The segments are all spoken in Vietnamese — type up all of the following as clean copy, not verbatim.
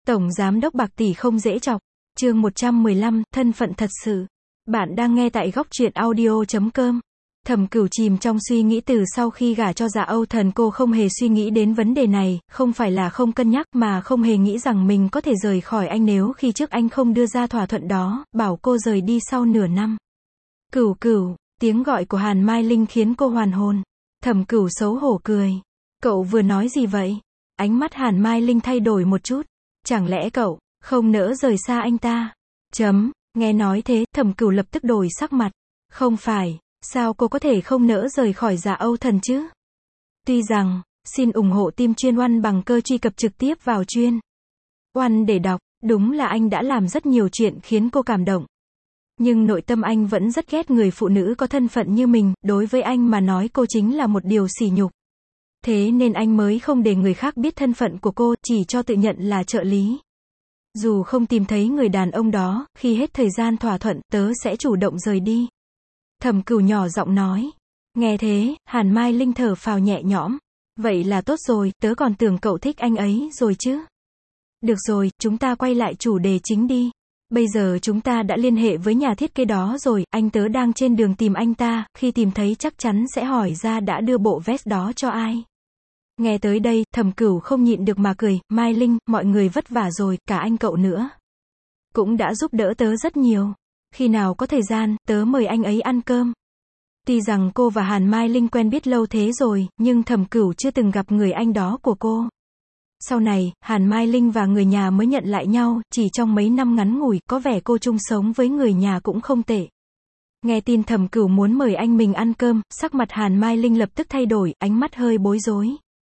Tổng giám đốc bạc tỷ không dễ chọc. Chương 115, thân phận thật sự. Bạn đang nghe tại góc truyện audio.com. Thẩm Cửu chìm trong suy nghĩ từ sau khi gả cho Dạ Âu Thần, cô không hề suy nghĩ đến vấn đề này, không phải là không cân nhắc mà không hề nghĩ rằng mình có thể rời khỏi anh nếu khi trước anh không đưa ra thỏa thuận đó, bảo cô rời đi sau nửa năm. Cửu Cửu, tiếng gọi của Hàn Mai Linh khiến cô hoàn hồn. Thẩm Cửu xấu hổ cười. Cậu vừa nói gì vậy? Ánh mắt Hàn Mai Linh thay đổi một chút. Chẳng lẽ cậu không nỡ rời xa anh ta? Nghe nói thế, Thẩm Cửu lập tức đổi sắc mặt. Không phải, sao cô có thể không nỡ rời khỏi Dạ Âu Thần chứ? Tuy rằng, xin ủng hộ team chuyên Oan bằng cơ truy cập trực tiếp vào chuyên Oan để đọc, đúng là anh đã làm rất nhiều chuyện khiến cô cảm động. Nhưng nội tâm anh vẫn rất ghét người phụ nữ có thân phận như mình, đối với anh mà nói cô chính là một điều sỉ nhục. Thế nên anh mới không để người khác biết thân phận của cô, chỉ cho tự nhận là trợ lý. Dù không tìm thấy người đàn ông đó, khi hết thời gian thỏa thuận, tớ sẽ chủ động rời đi. Thẩm Cửu nhỏ giọng nói. Nghe thế, Hàn Mai Linh thở phào nhẹ nhõm. Vậy là tốt rồi, tớ còn tưởng cậu thích anh ấy rồi chứ. Được rồi, chúng ta quay lại chủ đề chính đi. Bây giờ chúng ta đã liên hệ với nhà thiết kế đó rồi, anh tớ đang trên đường tìm anh ta, khi tìm thấy chắc chắn sẽ hỏi ra đã đưa bộ vest đó cho ai. Nghe tới đây, Thẩm Cửu không nhịn được mà cười. Mai Linh, mọi người vất vả rồi, cả anh cậu nữa cũng đã giúp đỡ tớ rất nhiều. Khi nào có thời gian, tớ mời anh ấy ăn cơm. Tuy rằng cô và Hàn Mai Linh quen biết lâu thế rồi, nhưng Thẩm Cửu chưa từng gặp người anh đó của cô. Sau này, Hàn Mai Linh và người nhà mới nhận lại nhau, chỉ trong mấy năm ngắn ngủi, có vẻ cô chung sống với người nhà cũng không tệ. Nghe tin Thẩm Cửu muốn mời anh mình ăn cơm, sắc mặt Hàn Mai Linh lập tức thay đổi, ánh mắt hơi bối rối.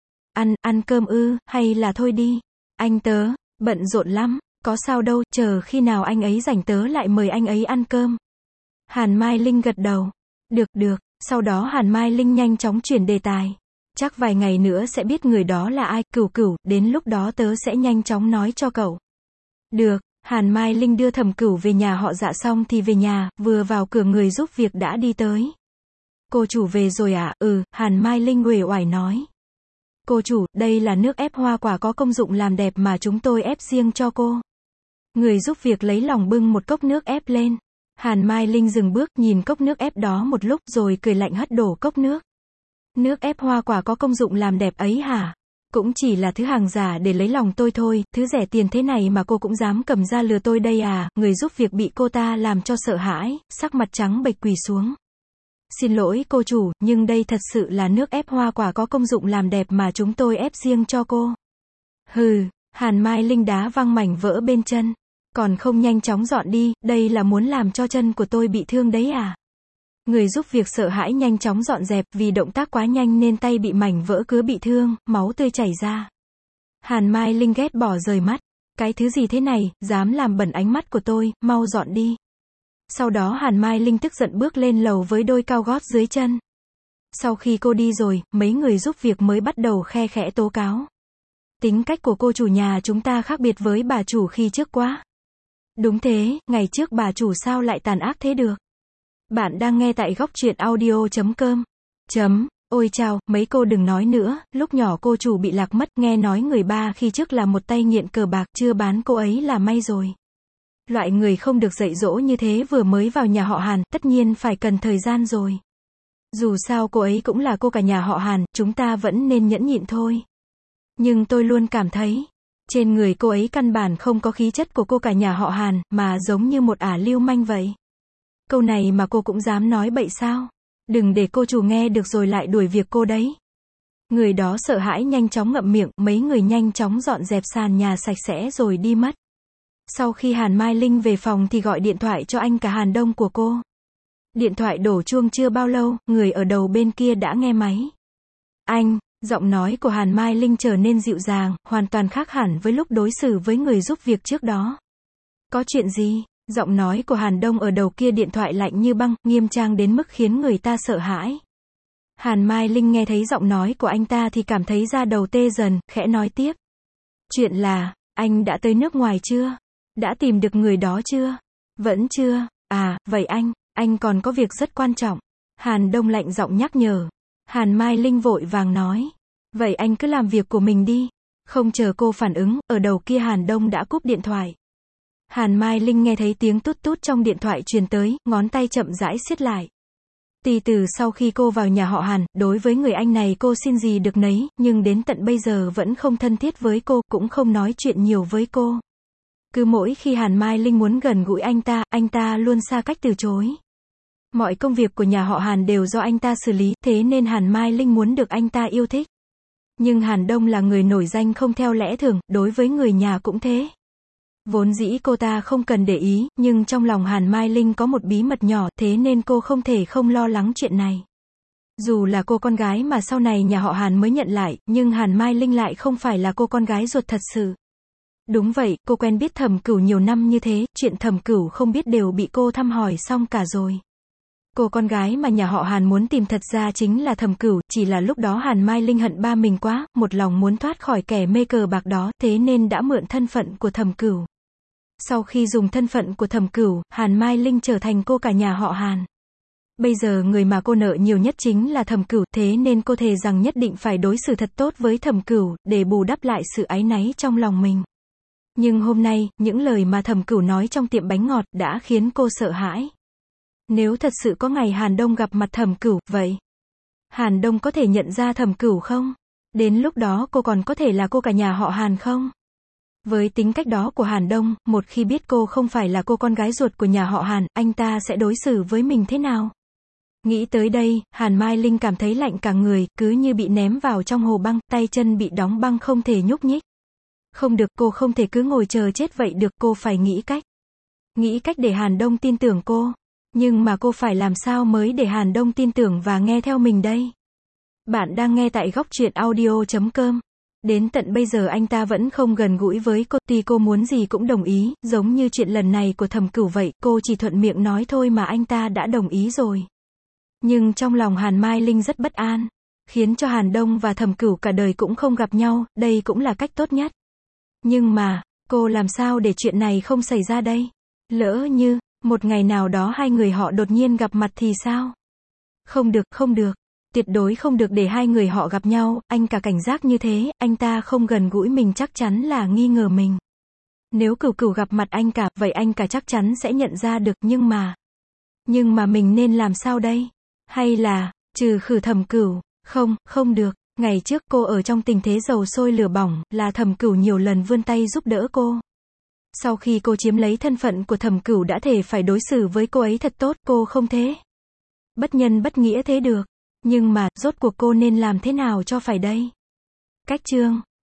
Ăn cơm ư, hay là thôi đi. Anh tớ, bận rộn lắm, có sao đâu, chờ khi nào anh ấy rảnh tớ lại mời anh ấy ăn cơm. Hàn Mai Linh gật đầu. Được, sau đó Hàn Mai Linh nhanh chóng chuyển đề tài. Chắc vài ngày nữa sẽ biết người đó là ai, Cửu, đến lúc đó tớ sẽ nhanh chóng nói cho cậu. Được, Hàn Mai Linh đưa Thẩm Cửu về nhà họ Dạ xong thì về nhà, vừa vào cửa người giúp việc đã đi tới. Cô chủ về rồi à? Hàn Mai Linh uể oải nói. Cô chủ, đây là nước ép hoa quả có công dụng làm đẹp mà chúng tôi ép riêng cho cô. Người giúp việc lấy lòng bưng một cốc nước ép lên. Hàn Mai Linh dừng bước nhìn cốc nước ép đó một lúc rồi cười lạnh hất đổ cốc nước. Nước ép hoa quả có công dụng làm đẹp ấy hả? Cũng chỉ là thứ hàng giả để lấy lòng tôi thôi, thứ rẻ tiền thế này mà cô cũng dám cầm ra lừa tôi đây à? Người giúp việc bị cô ta làm cho sợ hãi, sắc mặt trắng bệch quỳ xuống. Xin lỗi cô chủ, nhưng đây thật sự là nước ép hoa quả có công dụng làm đẹp mà chúng tôi ép riêng cho cô. Hừ, Hàn Mai Linh đá văng mảnh vỡ bên chân. Còn không nhanh chóng dọn đi, đây là muốn làm cho chân của tôi bị thương đấy à? Người giúp việc sợ hãi nhanh chóng dọn dẹp, vì động tác quá nhanh nên tay bị mảnh vỡ cứa bị thương, máu tươi chảy ra. Hàn Mai Linh ghét bỏ rời mắt. Cái thứ gì thế này, dám làm bẩn ánh mắt của tôi, mau dọn đi. Sau đó Hàn Mai Linh tức giận bước lên lầu với đôi cao gót dưới chân. Sau khi cô đi rồi, mấy người giúp việc mới bắt đầu khe khẽ tố cáo. Tính cách của cô chủ nhà chúng ta khác biệt với bà chủ khi trước quá. Đúng thế, ngày trước bà chủ sao lại tàn ác thế được? Bạn đang nghe tại góc truyện audio.com. Ôi chao, mấy cô đừng nói nữa, lúc nhỏ cô chủ bị lạc mất, nghe nói người ba khi trước là một tay nghiện cờ bạc, chưa bán cô ấy là may rồi. Loại người không được dạy dỗ như thế vừa mới vào nhà họ Hàn, tất nhiên phải cần thời gian rồi. Dù sao cô ấy cũng là cô cả nhà họ Hàn, chúng ta vẫn nên nhẫn nhịn thôi. Nhưng tôi luôn cảm thấy, trên người cô ấy căn bản không có khí chất của cô cả nhà họ Hàn, mà giống như một ả lưu manh vậy. Câu này mà cô cũng dám nói bậy sao? Đừng để cô chủ nghe được rồi lại đuổi việc cô đấy. Người đó sợ hãi nhanh chóng ngậm miệng, mấy người nhanh chóng dọn dẹp sàn nhà sạch sẽ rồi đi mất. Sau khi Hàn Mai Linh về phòng thì gọi điện thoại cho anh cả Hàn Đông của cô. Điện thoại đổ chuông chưa bao lâu, người ở đầu bên kia đã nghe máy. Anh, giọng nói của Hàn Mai Linh trở nên dịu dàng, hoàn toàn khác hẳn với lúc đối xử với người giúp việc trước đó. Có chuyện gì? Giọng nói của Hàn Đông ở đầu kia điện thoại lạnh như băng, nghiêm trang đến mức khiến người ta sợ hãi. Hàn Mai Linh nghe thấy giọng nói của anh ta thì cảm thấy da đầu tê dần, khẽ nói tiếp. Chuyện là, anh đã tới nước ngoài chưa? Đã tìm được người đó chưa? Vẫn chưa? À, vậy anh còn có việc rất quan trọng. Hàn Đông lạnh giọng nhắc nhở. Hàn Mai Linh vội vàng nói. Vậy anh cứ làm việc của mình đi. Không chờ cô phản ứng, ở đầu kia Hàn Đông đã cúp điện thoại. Hàn Mai Linh nghe thấy tiếng tút tút trong điện thoại truyền tới, ngón tay chậm rãi siết lại. Từ sau khi cô vào nhà họ Hàn, đối với người anh này cô xin gì được nấy, nhưng đến tận bây giờ vẫn không thân thiết với cô, cũng không nói chuyện nhiều với cô. Cứ mỗi khi Hàn Mai Linh muốn gần gũi anh ta luôn xa cách từ chối. Mọi công việc của nhà họ Hàn đều do anh ta xử lý, thế nên Hàn Mai Linh muốn được anh ta yêu thích. Nhưng Hàn Đông là người nổi danh không theo lẽ thường, đối với người nhà cũng thế. Vốn dĩ cô ta không cần để ý, nhưng trong lòng Hàn Mai Linh có một bí mật nhỏ, thế nên cô không thể không lo lắng chuyện này. Dù là cô con gái mà sau này nhà họ Hàn mới nhận lại, nhưng Hàn Mai Linh lại không phải là cô con gái ruột thật sự. Đúng vậy, cô quen biết Thẩm Cửu nhiều năm như thế, chuyện Thẩm Cửu không biết đều bị cô thăm hỏi xong cả rồi. Cô con gái mà nhà họ Hàn muốn tìm thật ra chính là Thẩm Cửu, chỉ là lúc đó Hàn Mai Linh hận ba mình quá, một lòng muốn thoát khỏi kẻ mê cờ bạc đó, thế nên đã mượn thân phận của Thẩm Cửu. Sau khi dùng thân phận của Thẩm Cửu, Hàn Mai Linh trở thành cô cả nhà họ Hàn. Bây giờ người mà cô nợ nhiều nhất chính là Thẩm Cửu, thế nên cô thề rằng nhất định phải đối xử thật tốt với Thẩm Cửu, để bù đắp lại sự áy náy trong lòng mình. Nhưng hôm nay, những lời mà Thẩm Cửu nói trong tiệm bánh ngọt đã khiến cô sợ hãi. Nếu thật sự có ngày Hàn Đông gặp mặt Thẩm Cửu, vậy Hàn Đông có thể nhận ra Thẩm Cửu không? Đến lúc đó cô còn có thể là cô cả nhà họ Hàn không? Với tính cách đó của Hàn Đông, một khi biết cô không phải là cô con gái ruột của nhà họ Hàn, anh ta sẽ đối xử với mình thế nào? Nghĩ tới đây, Hàn Mai Linh cảm thấy lạnh cả người, cứ như bị ném vào trong hồ băng, tay chân bị đóng băng không thể nhúc nhích. Không được, cô không thể cứ ngồi chờ chết vậy được, cô phải nghĩ cách. Nghĩ cách để Hàn Đông tin tưởng cô. Nhưng mà cô phải làm sao mới để Hàn Đông tin tưởng và nghe theo mình đây? Bạn đang nghe tại góc truyện audio.com. Đến tận bây giờ anh ta vẫn không gần gũi với cô, tuy cô muốn gì cũng đồng ý, giống như chuyện lần này của Thẩm Cửu vậy, cô chỉ thuận miệng nói thôi mà anh ta đã đồng ý rồi. Nhưng trong lòng Hàn Mai Linh rất bất an, khiến cho Hàn Đông và Thẩm Cửu cả đời cũng không gặp nhau, đây cũng là cách tốt nhất. Nhưng mà, cô làm sao để chuyện này không xảy ra đây? Lỡ như một ngày nào đó hai người họ đột nhiên gặp mặt thì sao? Không được, không được. Tuyệt đối không được để hai người họ gặp nhau, anh cả cảnh giác như thế, anh ta không gần gũi mình chắc chắn là nghi ngờ mình. Nếu Cửu gặp mặt anh cả, vậy anh cả chắc chắn sẽ nhận ra được, nhưng mà mình nên làm sao đây? Hay là, trừ khử Thẩm Cửu? Không được. Ngày trước cô ở trong tình thế dầu sôi lửa bỏng, là Thẩm Cửu nhiều lần vươn tay giúp đỡ cô. Sau khi cô chiếm lấy thân phận của Thẩm Cửu đã thề phải đối xử với cô ấy thật tốt, cô không thế. Bất nhân bất nghĩa thế được. Nhưng mà, rốt cuộc cô nên làm thế nào cho phải đây? Cách chương